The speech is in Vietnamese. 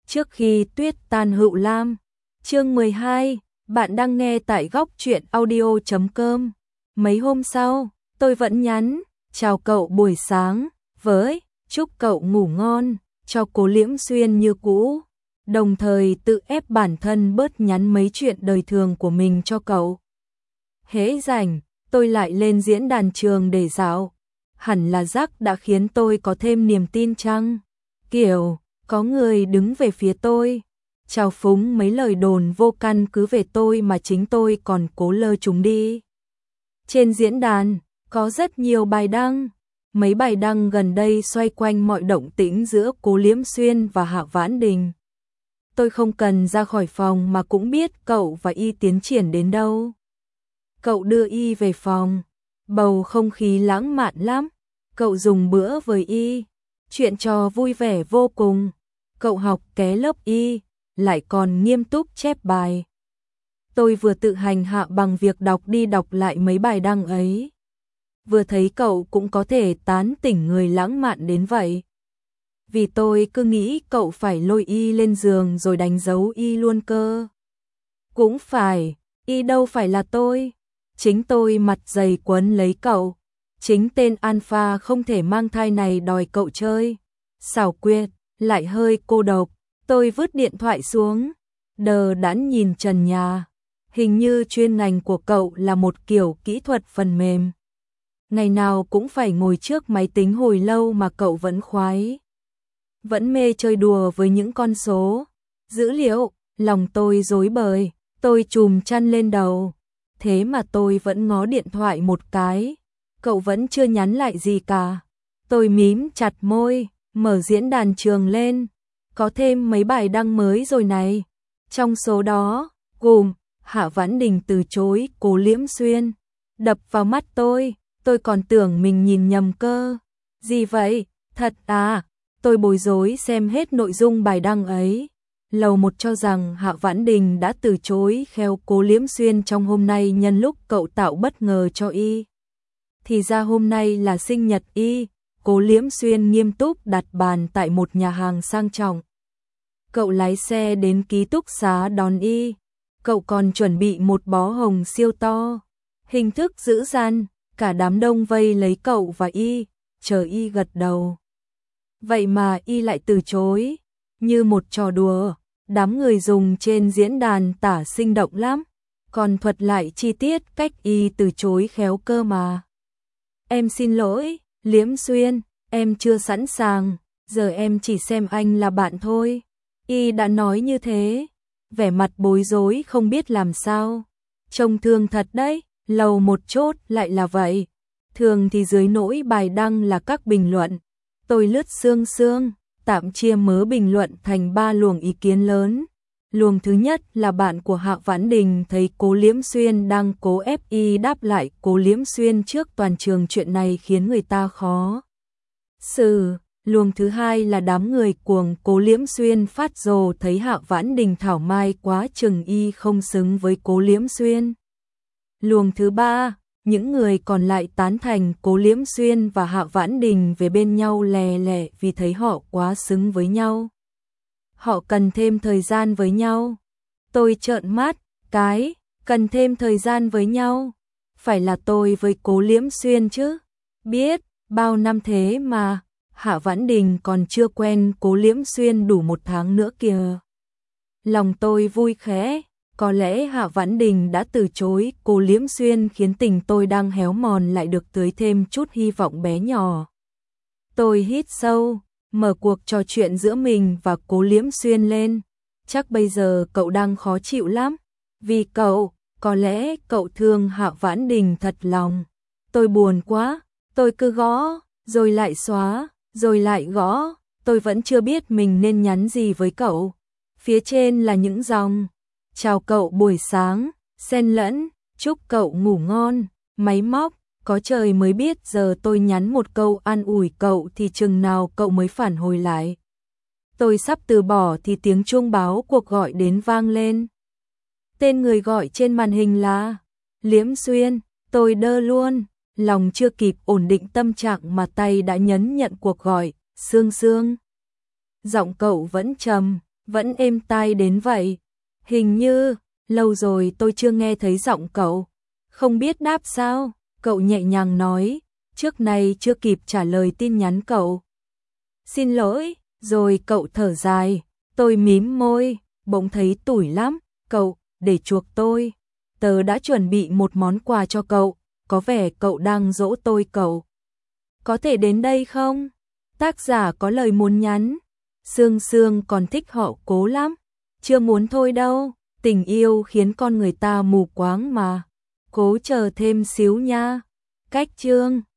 Trước khi tuyết tan hữu lam. Chương 12, bạn đang nghe tại góc truyện audio.com. Mấy hôm sau, tôi vẫn nhắn, chào cậu buổi sáng, với, chúc cậu ngủ ngon, cho Cố Liễm Xuyên như cũ. Đồng thời tự ép bản thân bớt nhắn mấy chuyện đời thường của mình cho cậu. Hễ rảnh, tôi lại lên diễn đàn trường để dạo. Hẳn là rắc đã khiến tôi có thêm niềm tin chăng? Kiểu, có người đứng về phía tôi, trào phúng mấy lời đồn vô căn cứ về tôi mà chính tôi còn cố lơ chúng đi. Trên diễn đàn, có rất nhiều bài đăng. Mấy bài đăng gần đây xoay quanh mọi động tĩnh giữa Cố Liễm Xuyên và Hạ Vãn Đình. Tôi không cần ra khỏi phòng mà cũng biết cậu và Y tiến triển đến đâu. Cậu đưa Y về phòng, bầu không khí lãng mạn lắm. Cậu dùng bữa với Y, chuyện trò vui vẻ vô cùng. Cậu học ké lớp Y, lại còn nghiêm túc chép bài. Tôi vừa tự hành hạ bằng việc đọc đi đọc lại mấy bài đăng ấy. Vừa thấy cậu cũng có thể tán tỉnh người lãng mạn đến vậy. Vì tôi cứ nghĩ cậu phải lôi Y lên giường rồi đánh dấu Y luôn cơ. Cũng phải, Y đâu phải là tôi. Chính tôi mặt dày quấn lấy cậu. Chính tên alpha không thể mang thai này đòi cậu chơi. Xảo quyệt, lại hơi cô độc. Tôi vứt điện thoại xuống, đờ đẫn nhìn trần nhà. Hình như chuyên ngành của cậu là một kiểu kỹ thuật phần mềm. Ngày nào cũng phải ngồi trước máy tính hồi lâu mà cậu vẫn khoái. Vẫn mê chơi đùa với những con số, dữ liệu, lòng tôi rối bời. Tôi chùm chăn lên đầu. Thế mà tôi vẫn ngó điện thoại một cái. Cậu vẫn chưa nhắn lại gì cả. Tôi mím chặt môi, mở diễn đàn trường lên. Có thêm mấy bài đăng mới rồi này. Trong số đó, gồm Hạ Vãn Đình từ chối Cố Liễm Xuyên. Đập vào mắt tôi còn tưởng mình nhìn nhầm cơ. Gì vậy? Thật à? Tôi bối rối xem hết nội dung bài đăng ấy. Lầu một cho rằng Hạ Vãn Đình đã từ chối khéo Cố Liễm Xuyên trong hôm nay nhân lúc cậu tạo bất ngờ cho Y. Thì ra hôm nay là sinh nhật Y. Cố Liễm Xuyên nghiêm túc đặt bàn tại một nhà hàng sang trọng. Cậu lái xe đến ký túc xá đón Y. Cậu còn chuẩn bị một bó hồng siêu to. Hình thức dữ dằn, cả đám đông vây lấy cậu và Y, chờ Y gật đầu. Vậy mà Y lại từ chối, như một trò đùa. Đám người dùng trên diễn đàn tả sinh động lắm, còn thuật lại chi tiết cách Y từ chối khéo cơ mà. Em xin lỗi, Liễm Xuyên, em chưa sẵn sàng, giờ em chỉ xem anh là bạn thôi. Y đã nói như thế, vẻ mặt bối rối không biết làm sao. Trông thương thật đấy, lầu một chốt lại là vậy. Thường thì dưới nỗi bài đăng là các bình luận. Tôi lướt sương, tạm chia mớ bình luận thành 3 luồng ý kiến lớn. Luồng thứ nhất là bạn của Hạ Vãn Đình thấy Cố Liễm Xuyên đang cố ép Y đáp lại Cố Liễm Xuyên trước toàn trường, chuyện này khiến người ta khó xử. Luồng thứ hai là đám người cuồng Cố Liễm Xuyên phát rồ thấy Hạ Vãn Đình thảo mai quá chừng Y không xứng với Cố Liễm Xuyên. Luồng thứ ba, những người còn lại tán thành Cố Liễm Xuyên và Hạ Vãn Đình về bên nhau lè lẻ vì thấy họ quá xứng với nhau. Họ cần thêm thời gian với nhau. Tôi trợn mắt, cần thêm thời gian với nhau. Phải là tôi với Cố Liễm Xuyên chứ. Biết, bao năm thế mà, Hạ Vãn Đình còn chưa quen Cố Liễm Xuyên đủ 1 tháng nữa kìa. Lòng tôi vui khẽ, có lẽ Hạ Vãn Đình đã từ chối Cố Liễm Xuyên khiến tình tôi đang héo mòn lại được tưới thêm chút hy vọng bé nhỏ. Tôi hít sâu, mở cuộc trò chuyện giữa mình và Cố Liễm Xuyên lên. Chắc bây giờ cậu đang khó chịu lắm. Vì cậu, có lẽ cậu thương Hạ Vãn Đình thật lòng. Tôi buồn quá, tôi cứ gõ, rồi lại xóa, rồi lại gõ. Tôi vẫn chưa biết mình nên nhắn gì với cậu. Phía trên là những dòng: chào cậu buổi sáng, xen lẫn, chúc cậu ngủ ngon, máy móc. Có trời mới biết giờ tôi nhắn một câu an ủi cậu thì chừng nào cậu mới phản hồi lại. Tôi sắp từ bỏ thì tiếng chuông báo cuộc gọi đến vang lên. Tên người gọi trên màn hình là Liễm Xuyên. Tôi đơ luôn, lòng chưa kịp ổn định tâm trạng mà tay đã nhấn nhận cuộc gọi. Sương. Giọng cậu vẫn trầm, vẫn êm tai đến vậy. Hình như, lâu rồi tôi chưa nghe thấy giọng cậu. Không biết đáp sao, cậu nhẹ nhàng nói, trước này chưa kịp trả lời tin nhắn cậu. Xin lỗi, rồi cậu thở dài, tôi mím môi, bỗng thấy tủi lắm, cậu, để chuộc tôi. Tớ đã chuẩn bị một món quà cho cậu, có vẻ cậu đang dỗ tôi cậu. Có thể đến đây không? Tác giả có lời muốn nhắn. Sương Sương còn thích họ Cố lắm. Chưa muốn thôi đâu, tình yêu khiến con người ta mù quáng mà. Cố chờ thêm xíu nha. Cách chương